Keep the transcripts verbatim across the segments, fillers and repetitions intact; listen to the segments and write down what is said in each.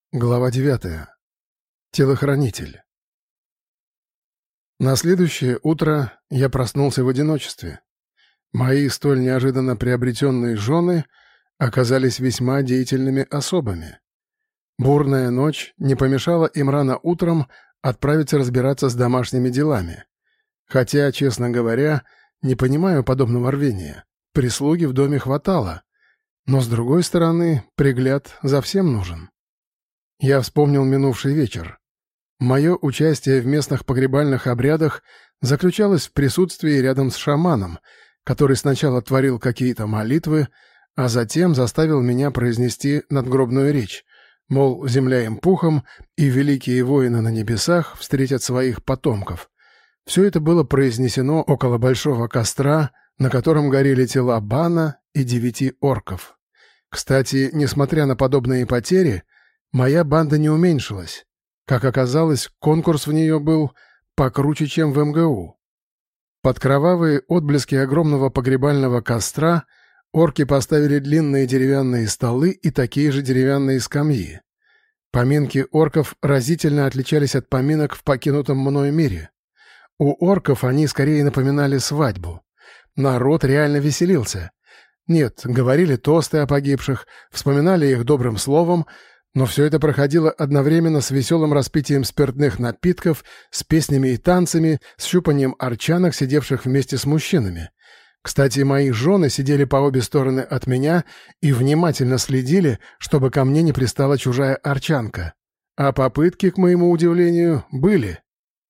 Глава девятая. Телохранитель. На следующее утро я проснулся в одиночестве. Мои столь неожиданно приобретенные жены оказались весьма деятельными особами. Бурная ночь не помешала им рано утром отправиться разбираться с домашними делами. Хотя, честно говоря, не понимаю подобного рвения. Прислуги в доме хватало. Но, с другой стороны, пригляд за всем нужен. Я вспомнил минувший вечер. Мое участие в местных погребальных обрядах заключалось в присутствии рядом с шаманом, который сначала творил какие-то молитвы, а затем заставил меня произнести надгробную речь, мол, земля им пухом, и великие воины на небесах встретят своих потомков. Все это было произнесено около большого костра, на котором горели тела Бана и девяти орков. Кстати, несмотря на подобные потери, моя банда не уменьшилась. Как оказалось, конкурс в нее был покруче, чем в эм гэ у. Под кровавые отблески огромного погребального костра орки поставили длинные деревянные столы и такие же деревянные скамьи. Поминки орков разительно отличались от поминок в покинутом мной мире. У орков они скорее напоминали свадьбу. Народ реально веселился. Нет, говорили тосты о погибших, вспоминали их добрым словом, но все это проходило одновременно с веселым распитием спиртных напитков, с песнями и танцами, с щупанием арчанок, сидевших вместе с мужчинами. Кстати, мои жены сидели по обе стороны от меня и внимательно следили, чтобы ко мне не пристала чужая арчанка. А попытки, к моему удивлению, были.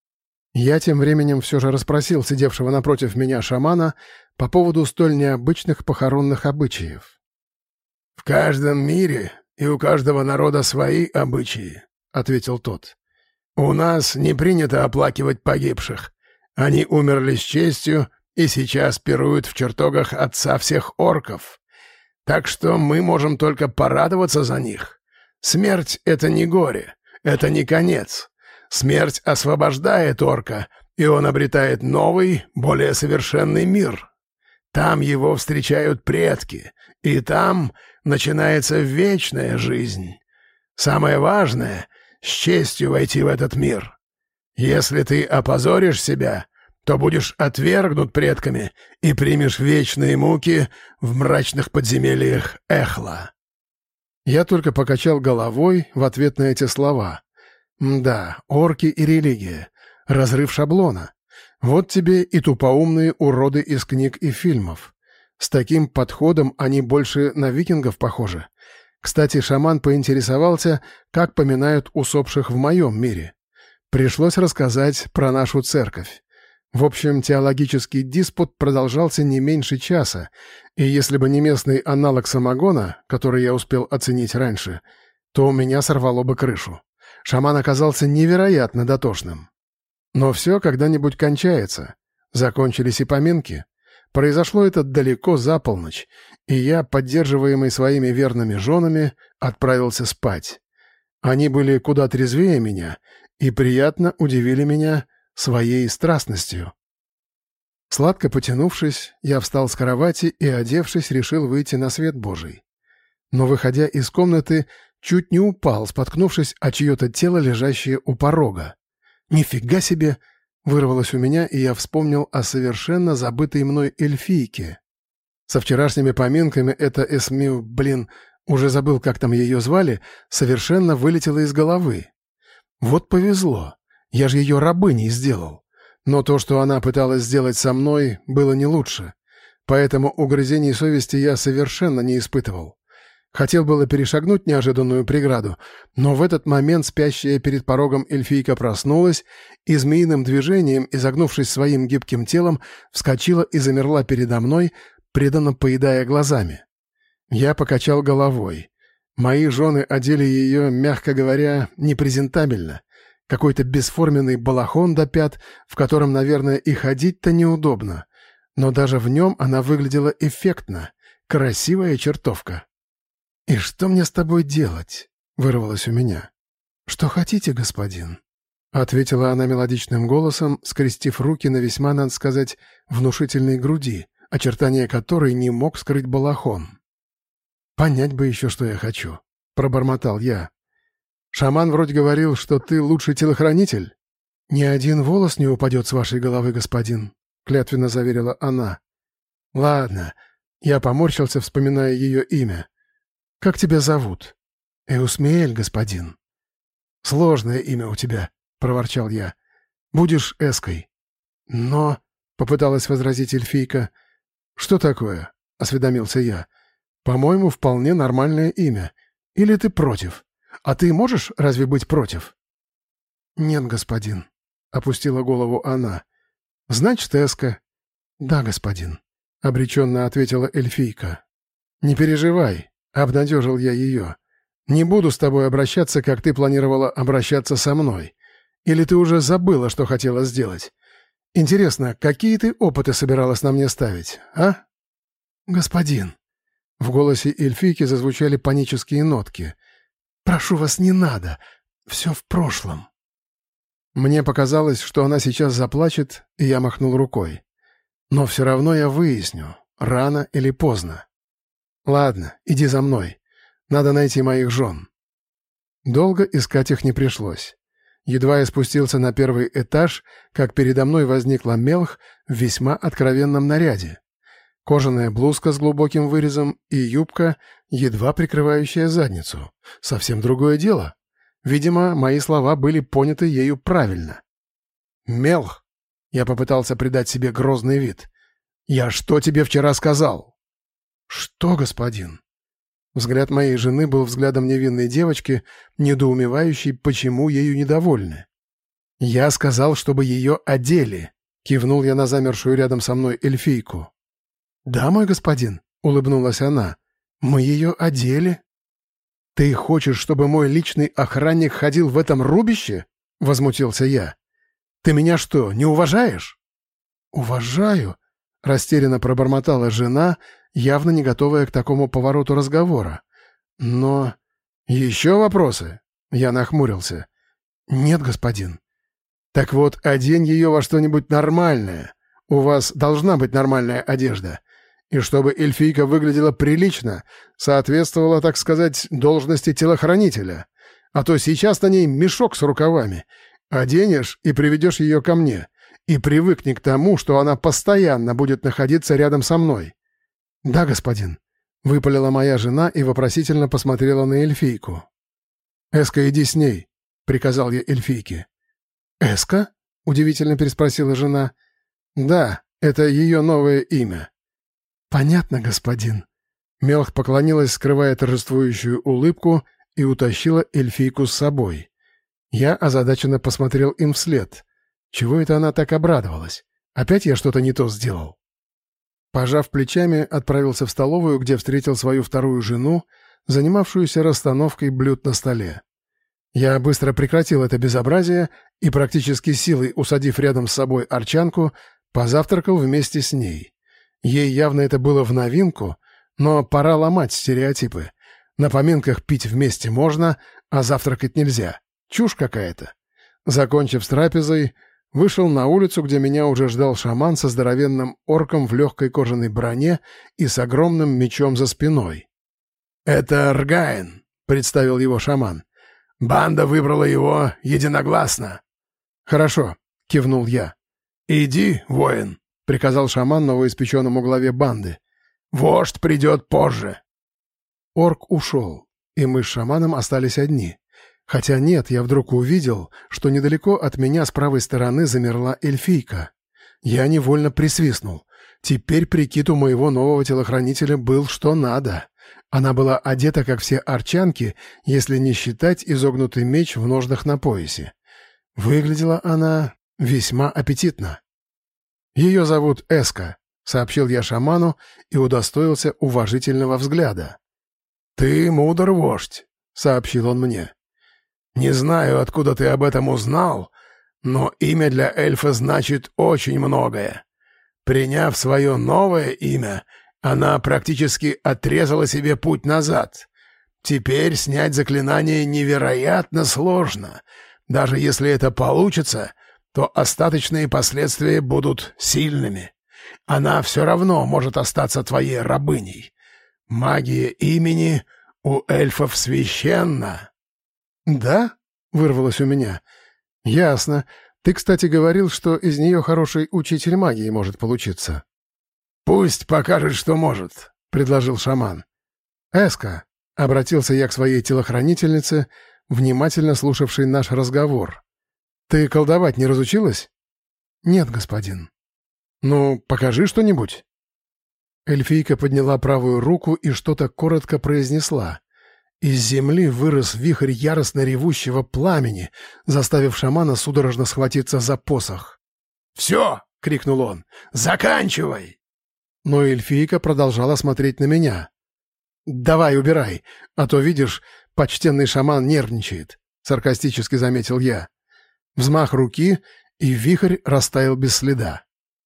Я тем временем все же расспросил сидевшего напротив меня шамана по поводу столь необычных похоронных обычаев. «В каждом мире и у каждого народа свои обычаи», — ответил тот. «У нас не принято оплакивать погибших. Они умерли с честью и сейчас пируют в чертогах отца всех орков. Так что мы можем только порадоваться за них. Смерть — это не горе, это не конец. Смерть освобождает орка, и он обретает новый, более совершенный мир. Там его встречают предки, и там начинается вечная жизнь. Самое важное — с честью войти в этот мир. Если ты опозоришь себя, то будешь отвергнут предками и примешь вечные муки в мрачных подземельях Эхла». Я только покачал головой в ответ на эти слова. Да, орки и религия. Разрыв шаблона. Вот тебе и тупоумные уроды из книг и фильмов. С таким подходом они больше на викингов похожи. Кстати, шаман поинтересовался, как поминают усопших в моем мире. Пришлось рассказать про нашу церковь. В общем, теологический диспут продолжался не меньше часа, и если бы не местный аналог самогона, который я успел оценить раньше, то у меня сорвало бы крышу. Шаман оказался невероятно дотошным. Но все когда-нибудь кончается. Закончились и поминки. Произошло это далеко за полночь, и я, поддерживаемый своими верными женами, отправился спать. Они были куда трезвее меня и приятно удивили меня своей страстностью. Сладко потянувшись, я встал с кровати и, одевшись, решил выйти на свет Божий. Но, выходя из комнаты, чуть не упал, споткнувшись о чье-то тело, лежащее у порога. «Нифига себе!» — вырвалось у меня, и я вспомнил о совершенно забытой мной эльфийке. Со вчерашними поминками эта Эсмил, блин, уже забыл, как там ее звали, совершенно вылетела из головы. Вот повезло. Я же ее рабыней сделал. Но то, что она пыталась сделать со мной, было не лучше. Поэтому угрызений совести я совершенно не испытывал. Хотел было перешагнуть неожиданную преграду, но в этот момент спящая перед порогом эльфийка проснулась и змеиным движением, изогнувшись своим гибким телом, вскочила и замерла передо мной, преданно поедая глазами. Я покачал головой. Мои жены одели ее, мягко говоря, непрезентабельно. Какой-то бесформенный балахон до пят, в котором, наверное, и ходить-то неудобно. Но даже в нем она выглядела эффектно. Красивая чертовка. «И что мне с тобой делать?» — вырвалось у меня. «Что хотите, господин?» — ответила она мелодичным голосом, скрестив руки на весьма, надо сказать, внушительной груди, очертания которой не мог скрыть балахон. «Понять бы еще, что я хочу», — пробормотал я. Шаман вроде говорил, что ты лучший телохранитель». «Ни один волос не упадет с вашей головы, господин», — клятвенно заверила она. «Ладно». Я поморщился, вспоминая ее имя. «Как тебя зовут?» «Эусмиэль, господин». «Сложное имя у тебя», — проворчал я. «Будешь Эской». «Но...» — попыталась возразить эльфийка. «Что такое?» — осведомился я. «По-моему, вполне нормальное имя. Или ты против? А ты можешь разве быть против?» «Нет, господин», — опустила голову она. «Значит, Эска». «Да, господин», — обреченно ответила эльфийка. «Не переживай», — обнадежил я ее. «Не буду с тобой обращаться, как ты планировала обращаться со мной. Или ты уже забыла, что хотела сделать? Интересно, какие ты опыты собиралась на мне ставить, а?» «Господин», — в голосе эльфийки зазвучали панические нотки. «Прошу вас, не надо. Все в прошлом». Мне показалось, что она сейчас заплачет, и я махнул рукой. Но все равно я выясню, рано или поздно. «Ладно, иди за мной. Надо найти моих жен». Долго искать их не пришлось. Едва я спустился на первый этаж, как передо мной возникла Мелх в весьма откровенном наряде. Кожаная блузка с глубоким вырезом и юбка, едва прикрывающая задницу. Совсем другое дело. Видимо, мои слова были поняты ею правильно. «Мелх!» — я попытался придать себе грозный вид. «Я что тебе вчера сказал?» «Что, господин?» Взгляд моей жены был взглядом невинной девочки, недоумевающей, почему ею недовольны. «Я сказал, чтобы ее одели», — кивнул я на замершую рядом со мной эльфийку. «Да, мой господин», — улыбнулась она, — «мы ее одели». «Ты хочешь, чтобы мой личный охранник ходил в этом рубище?» — возмутился я. «Ты меня что, не уважаешь?» «Уважаю», — растерянно пробормотала жена, явно не готовая к такому повороту разговора. «Но...» «Еще вопросы?» — я нахмурился. «Нет, господин». «Так вот, одень ее во что-нибудь нормальное. У вас должна быть нормальная одежда. И чтобы эльфийка выглядела прилично, соответствовала, так сказать, должности телохранителя. А то сейчас на ней мешок с рукавами. Оденешь и приведешь ее ко мне. И привыкни к тому, что она постоянно будет находиться рядом со мной». «Да, господин», — выпалила моя жена и вопросительно посмотрела на эльфийку. «Эска, иди с ней», — приказал я эльфийке. «Эска?» — удивительно переспросила жена. «Да, это ее новое имя». «Понятно, господин». Мелх поклонилась, скрывая торжествующую улыбку, и утащила эльфийку с собой. Я озадаченно посмотрел им вслед. Чего это она так обрадовалась? Опять я что-то не то сделал? Пожав плечами, отправился в столовую, где встретил свою вторую жену, занимавшуюся расстановкой блюд на столе. Я быстро прекратил это безобразие и, практически силой усадив рядом с собой арчанку, позавтракал вместе с ней. Ей явно это было в новинку, но пора ломать стереотипы. На поминках пить вместе можно, а завтракать нельзя. Чушь какая-то. Закончив с трапезой, вышел на улицу, где меня уже ждал шаман со здоровенным орком в легкой кожаной броне и с огромным мечом за спиной. «Это Ргаен», — представил его шаман. «Банда выбрала его единогласно». «Хорошо», — кивнул я. «Иди, воин», — приказал шаман новоиспеченному главе банды. «Вождь придет позже». Орк ушел, и мы с шаманом остались одни. Хотя нет, я вдруг увидел, что недалеко от меня с правой стороны замерла эльфийка. Я невольно присвистнул. Теперь прикид у моего нового телохранителя был что надо. Она была одета, как все арчанки, если не считать изогнутый меч в ножнах на поясе. Выглядела она весьма аппетитно. «Ее зовут Эска», — сообщил я шаману и удостоился уважительного взгляда. «Ты мудр вождь», — сообщил он мне. «Не знаю, откуда ты об этом узнал, но имя для эльфа значит очень многое. Приняв свое новое имя, она практически отрезала себе путь назад. Теперь снять заклинание невероятно сложно. Даже если это получится, то остаточные последствия будут сильными. Она все равно может остаться твоей рабыней. Магия имени у эльфов священна». «Да?» — вырвалось у меня. «Ясно. Ты, кстати, говорил, что из нее хороший учитель магии может получиться». «Пусть покажет, что может», — предложил шаман. «Эска», — обратился я к своей телохранительнице, внимательно слушавшей наш разговор. «Ты колдовать не разучилась?» «Нет, господин». «Ну, покажи что-нибудь». Эльфийка подняла правую руку и что-то коротко произнесла. Из земли вырос вихрь яростно ревущего пламени, заставив шамана судорожно схватиться за посох. «Все!» — крикнул он. «Заканчивай!» Но эльфийка продолжала смотреть на меня. «Давай, убирай, а то, видишь, почтенный шаман нервничает», — саркастически заметил я. Взмах руки, и вихрь растаял без следа.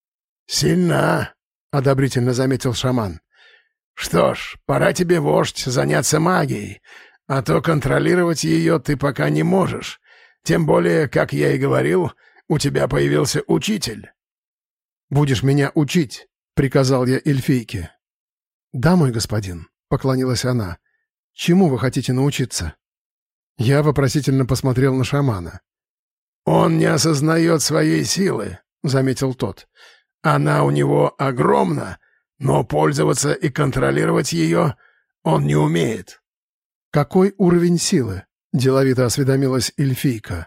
«Сильна!» — одобрительно заметил шаман. «Что ж, пора тебе, вождь, заняться магией, а то контролировать ее ты пока не можешь. Тем более, как я и говорил, у тебя появился учитель». «Будешь меня учить», — приказал я эльфийке. «Да, мой господин», — поклонилась она. «Чему вы хотите научиться?» Я вопросительно посмотрел на шамана. «Он не осознает своей силы», — заметил тот. «Она у него огромна, но пользоваться и контролировать ее он не умеет». «Какой уровень силы?» — деловито осведомилась эльфийка.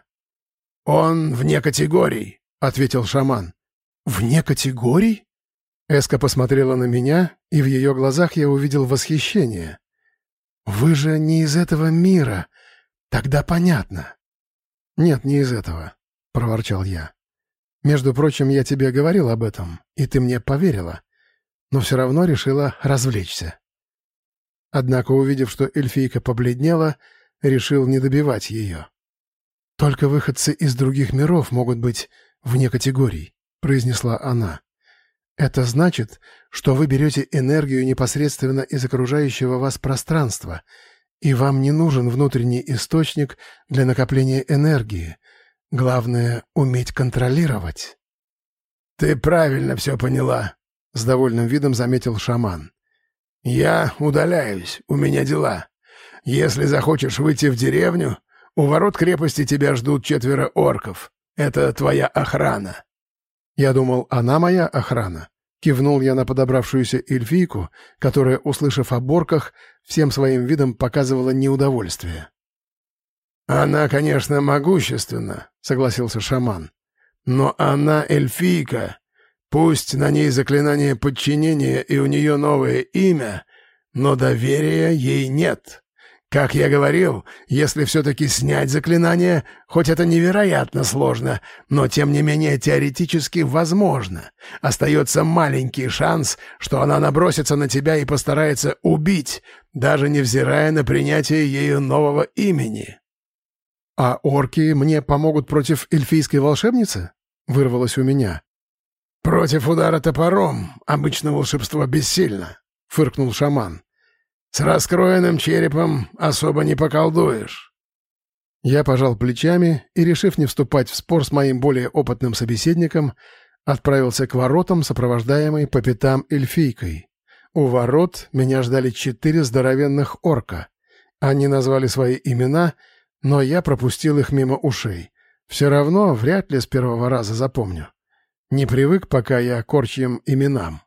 «Он вне категорий», — ответил шаман. «Вне категорий?» Эска посмотрела на меня, и в ее глазах я увидел восхищение. «Вы же не из этого мира. Тогда понятно». «Нет, не из этого», — проворчал я. «Между прочим, я тебе говорил об этом, и ты мне поверила, но все равно решила развлечься». Однако, увидев, что эльфийка побледнела, решил не добивать ее. «Только выходцы из других миров могут быть вне категорий», — произнесла она. «Это значит, что вы берете энергию непосредственно из окружающего вас пространства, и вам не нужен внутренний источник для накопления энергии. Главное — уметь контролировать». «Ты правильно все поняла», — с довольным видом заметил шаман. «Я удаляюсь, у меня дела. Если захочешь выйти в деревню, у ворот крепости тебя ждут четверо орков. Это твоя охрана». Я думал, она моя охрана. Кивнул я на подобравшуюся эльфийку, которая, услышав о орках, всем своим видом показывала неудовольствие. «Она, конечно, могущественна», — согласился шаман. «Но она эльфийка. Пусть на ней заклинание подчинения и у нее новое имя, но доверия ей нет. Как я говорил, если все-таки снять заклинание, хоть это невероятно сложно, но тем не менее теоретически возможно, остается маленький шанс, что она набросится на тебя и постарается убить, даже невзирая на принятие ею нового имени». «А орки мне помогут против эльфийской волшебницы?» — вырвалось у меня. «Против удара топором обычно волшебство бессильно», — фыркнул шаман. «С раскроенным черепом особо не поколдуешь». Я пожал плечами и, решив не вступать в спор с моим более опытным собеседником, отправился к воротам, сопровождаемый по пятам эльфийкой. У ворот меня ждали четыре здоровенных орка. Они назвали свои имена, но я пропустил их мимо ушей. Все равно вряд ли с первого раза запомню. Не привык пока я к орчьим именам.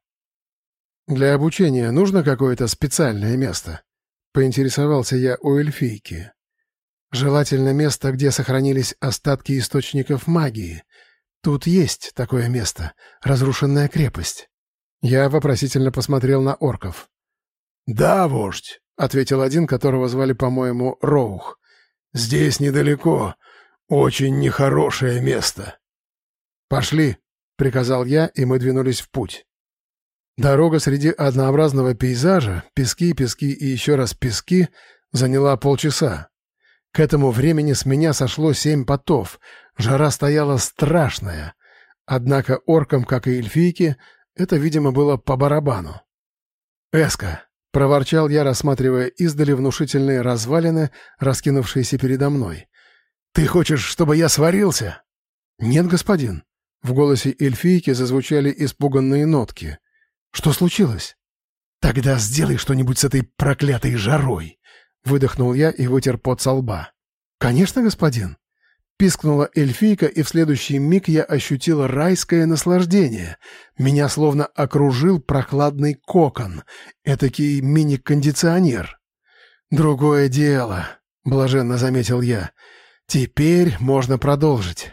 «Для обучения нужно какое-то специальное место?» — поинтересовался я у эльфийки. «Желательно место, где сохранились остатки источников магии. Тут есть такое место — разрушенная крепость». Я вопросительно посмотрел на орков. «Да, вождь», — ответил один, которого звали, по-моему, Роух. «Здесь недалеко. Очень нехорошее место». «Пошли», — приказал я, и мы двинулись в путь. Дорога среди однообразного пейзажа, пески, пески и еще раз пески, заняла полчаса. К этому времени с меня сошло семь потов, жара стояла страшная. Однако оркам, как и эльфийке, это, видимо, было по барабану. «Эска», — проворчал я, рассматривая издали внушительные развалины, раскинувшиеся передо мной. «Ты хочешь, чтобы я сварился?» «Нет, господин». В голосе эльфийки зазвучали испуганные нотки. «Что случилось?» «Тогда сделай что-нибудь с этой проклятой жарой!» — выдохнул я и вытер пот со лба. «Конечно, господин!» — пискнула эльфийка, и в следующий миг я ощутила райское наслаждение. Меня словно окружил прохладный кокон, этакий мини-кондиционер. «Другое дело», — блаженно заметил я. «Теперь можно продолжить».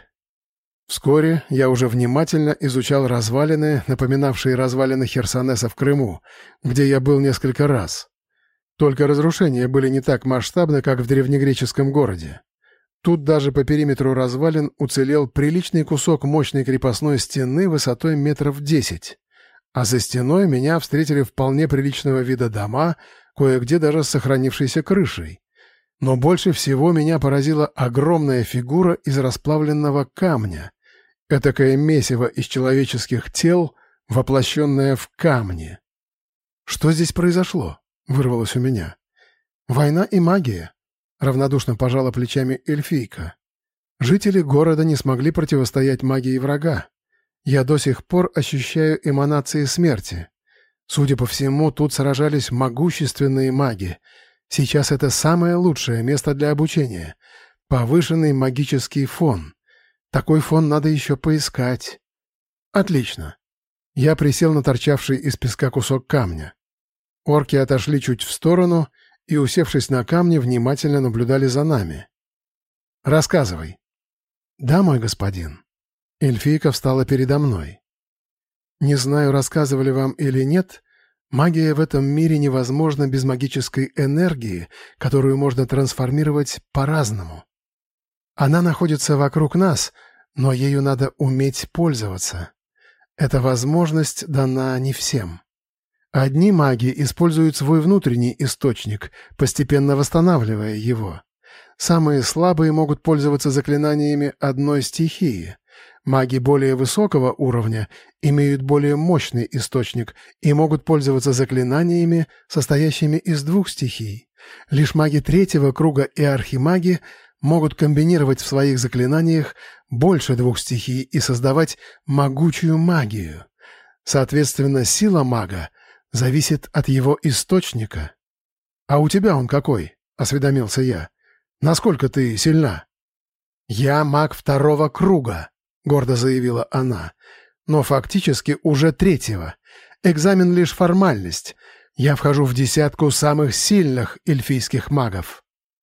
Вскоре я уже внимательно изучал развалины, напоминавшие развалины Херсонеса в Крыму, где я был несколько раз. Только разрушения были не так масштабны, как в древнегреческом городе. Тут даже по периметру развалин уцелел приличный кусок мощной крепостной стены высотой метров десять. А за стеной меня встретили вполне приличного вида дома, кое-где даже с сохранившейся крышей. Но больше всего меня поразила огромная фигура из расплавленного камня. Этакое месиво из человеческих тел, воплощенное в камне. «Что здесь произошло?» — вырвалось у меня. «Война и магия», — равнодушно пожала плечами эльфийка. «Жители города не смогли противостоять магии врага. Я до сих пор ощущаю эманации смерти. Судя по всему, тут сражались могущественные маги. Сейчас это самое лучшее место для обучения. Повышенный магический фон. Такой фон надо еще поискать». «Отлично». Я присел на торчавший из песка кусок камня. Орки отошли чуть в сторону и, усевшись на камне, внимательно наблюдали за нами. «Рассказывай». «Да, мой господин». Эльфийка встала передо мной. «Не знаю, рассказывали вам или нет, магия в этом мире невозможна без магической энергии, которую можно трансформировать по-разному. Она находится вокруг нас, но ею надо уметь пользоваться. Эта возможность дана не всем. Одни маги используют свой внутренний источник, постепенно восстанавливая его. Самые слабые могут пользоваться заклинаниями одной стихии. Маги более высокого уровня имеют более мощный источник и могут пользоваться заклинаниями, состоящими из двух стихий. Лишь маги третьего круга и архимаги могут комбинировать в своих заклинаниях больше двух стихий и создавать могучую магию. Соответственно, сила мага зависит от его источника. «А у тебя он какой?» — осведомился я. «Насколько ты сильна?» «Я маг второго круга», — гордо заявила она. «Но фактически уже третьего. Экзамен лишь формальность. Я вхожу в десятку самых сильных эльфийских магов».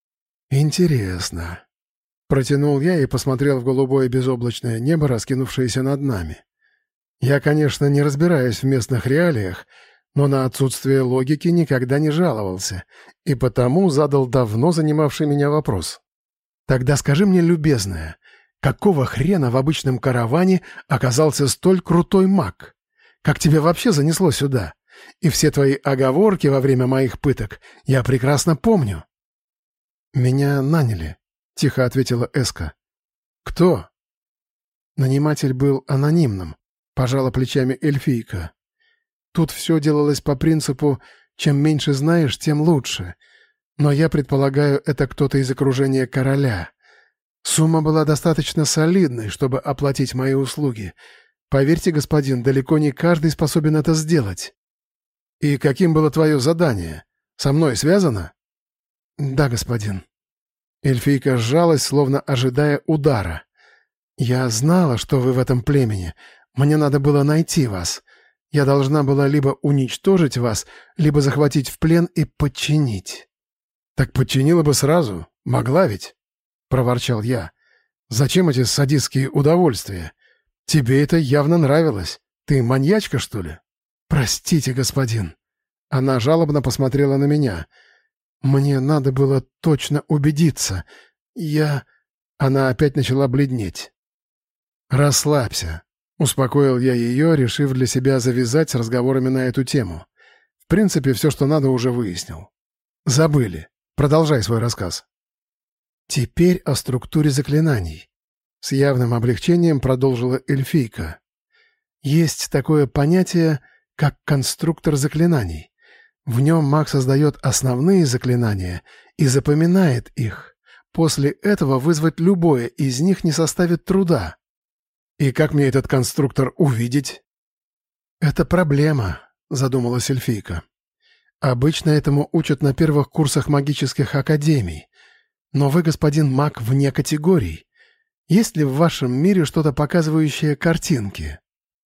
«Интересно», — протянул я и посмотрел в голубое безоблачное небо, раскинувшееся над нами. «Я, конечно, не разбираюсь в местных реалиях, но на отсутствие логики никогда не жаловался, и потому задал давно занимавший меня вопрос. Тогда скажи мне, любезная, какого хрена в обычном караване оказался столь крутой маг? Как тебя вообще занесло сюда? И все твои оговорки во время моих пыток я прекрасно помню». «Меня наняли», — тихо ответила Эска. «Кто?» Наниматель был анонимным, пожала плечами эльфийка. Тут все делалось по принципу «чем меньше знаешь, тем лучше». Но я предполагаю, это кто-то из окружения короля. Сумма была достаточно солидной, чтобы оплатить мои услуги. Поверьте, господин, далеко не каждый способен это сделать. «И каким было твое задание? Со мной связано?» «Да, господин». Эльфийка сжалась, словно ожидая удара. «Я знала, что вы в этом племени. Мне надо было найти вас. Я должна была либо уничтожить вас, либо захватить в плен и подчинить». «Так подчинила бы сразу. Могла ведь?» — проворчал я. «Зачем эти садистские удовольствия? Тебе это явно нравилось. Ты маньячка, что ли?» «Простите, господин». Она жалобно посмотрела на меня. «Мне надо было точно убедиться. Я...» Она опять начала бледнеть. «Расслабься», — успокоил я ее, решив для себя завязать с разговорами на эту тему. В принципе, все, что надо, уже выяснил. «Забыли. Продолжай свой рассказ». «Теперь о структуре заклинаний», — с явным облегчением продолжила эльфийка. «Есть такое понятие, как конструктор заклинаний. В нем маг создает основные заклинания и запоминает их. После этого вызвать любое из них не составит труда». «И как мне этот конструктор увидеть?» «Это проблема», — задумалась эльфийка. «Обычно этому учат на первых курсах магических академий. Но вы, господин маг, вне категорий. Есть ли в вашем мире что-то, показывающее картинки?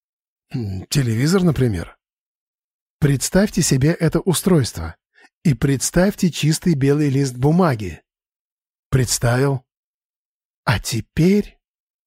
Телевизор, например. Представьте себе это устройство. И представьте чистый белый лист бумаги. Представил. А теперь...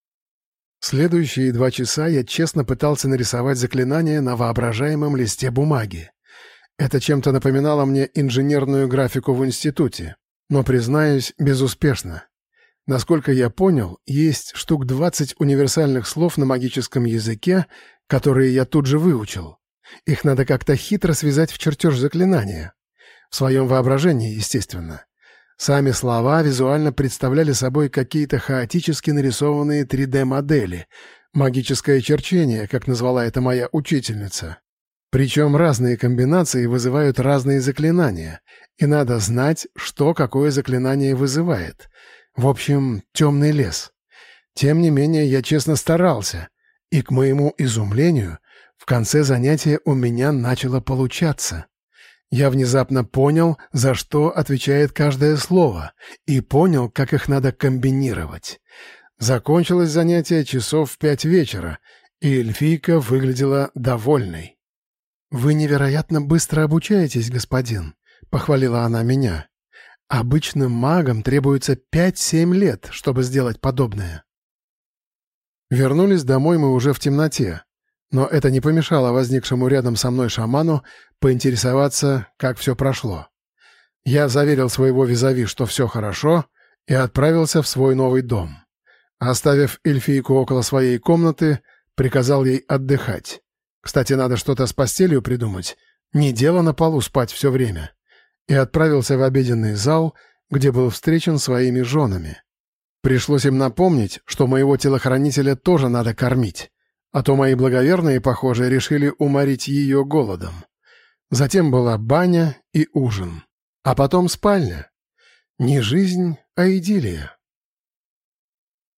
Следующие два часа я честно пытался нарисовать заклинание на воображаемом листе бумаги. Это чем-то напоминало мне инженерную графику в институте, но, признаюсь, безуспешно. Насколько я понял, есть штук двадцать универсальных слов на магическом языке, которые я тут же выучил. Их надо как-то хитро связать в чертеж заклинания. В своем воображении, естественно. Сами слова визуально представляли собой какие-то хаотически нарисованные три дэ-модели, магическое черчение, как назвала это моя учительница. Причем разные комбинации вызывают разные заклинания, и надо знать, что какое заклинание вызывает. В общем, темный лес. Тем не менее, я честно старался, и, к моему изумлению, в конце занятия у меня начало получаться. Я внезапно понял, за что отвечает каждое слово, и понял, как их надо комбинировать. Закончилось занятие часов в пять вечера, и эльфийка выглядела довольной. «Вы невероятно быстро обучаетесь, господин», — похвалила она меня. «Обычным магам требуется пять-семь лет, чтобы сделать подобное». Вернулись домой мы уже в темноте, но это не помешало возникшему рядом со мной шаману поинтересоваться, как все прошло. Я заверил своего визави, что все хорошо, и отправился в свой новый дом. Оставив эльфийку около своей комнаты, приказал ей отдыхать. Кстати, надо что-то с постелью придумать, не дело на полу спать все время. И отправился в обеденный зал, где был встречен своими женами. Пришлось им напомнить, что моего телохранителя тоже надо кормить, а то мои благоверные, похоже, решили уморить ее голодом. Затем была баня и ужин, а потом спальня. Не жизнь, а идиллия.